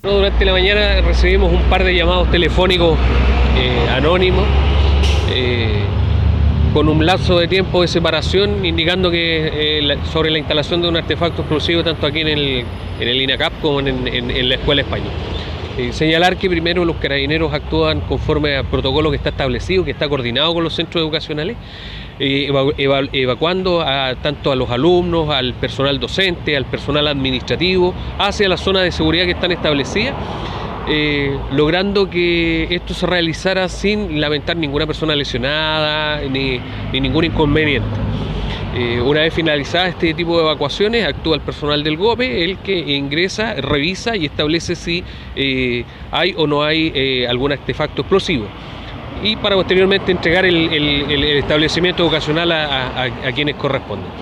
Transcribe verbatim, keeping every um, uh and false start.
Durante la mañana recibimos un par de llamados telefónicos eh, anónimos eh, con un lapso de tiempo de separación indicando que eh, la, sobre la instalación de un artefacto explosivo tanto aquí en el, en el INACAP como en, en, en la Escuela España. Eh, señalar que primero los carabineros actúan conforme al protocolo que está establecido, que está coordinado con los centros educacionales, eh, eva eva evacuando a, tanto a los alumnos, al personal docente, al personal administrativo, hacia la zona de seguridad que están establecidas, eh, logrando que esto se realizara sin lamentar ninguna persona lesionada ni, ni ningún inconveniente. Eh, una vez finalizada este tipo de evacuaciones, actúa el personal del GOPE, el que ingresa, revisa y establece si eh, hay o no hay eh, algún artefacto explosivo. Y para posteriormente entregar el, el, el establecimiento educacional a, a, a quienes corresponden.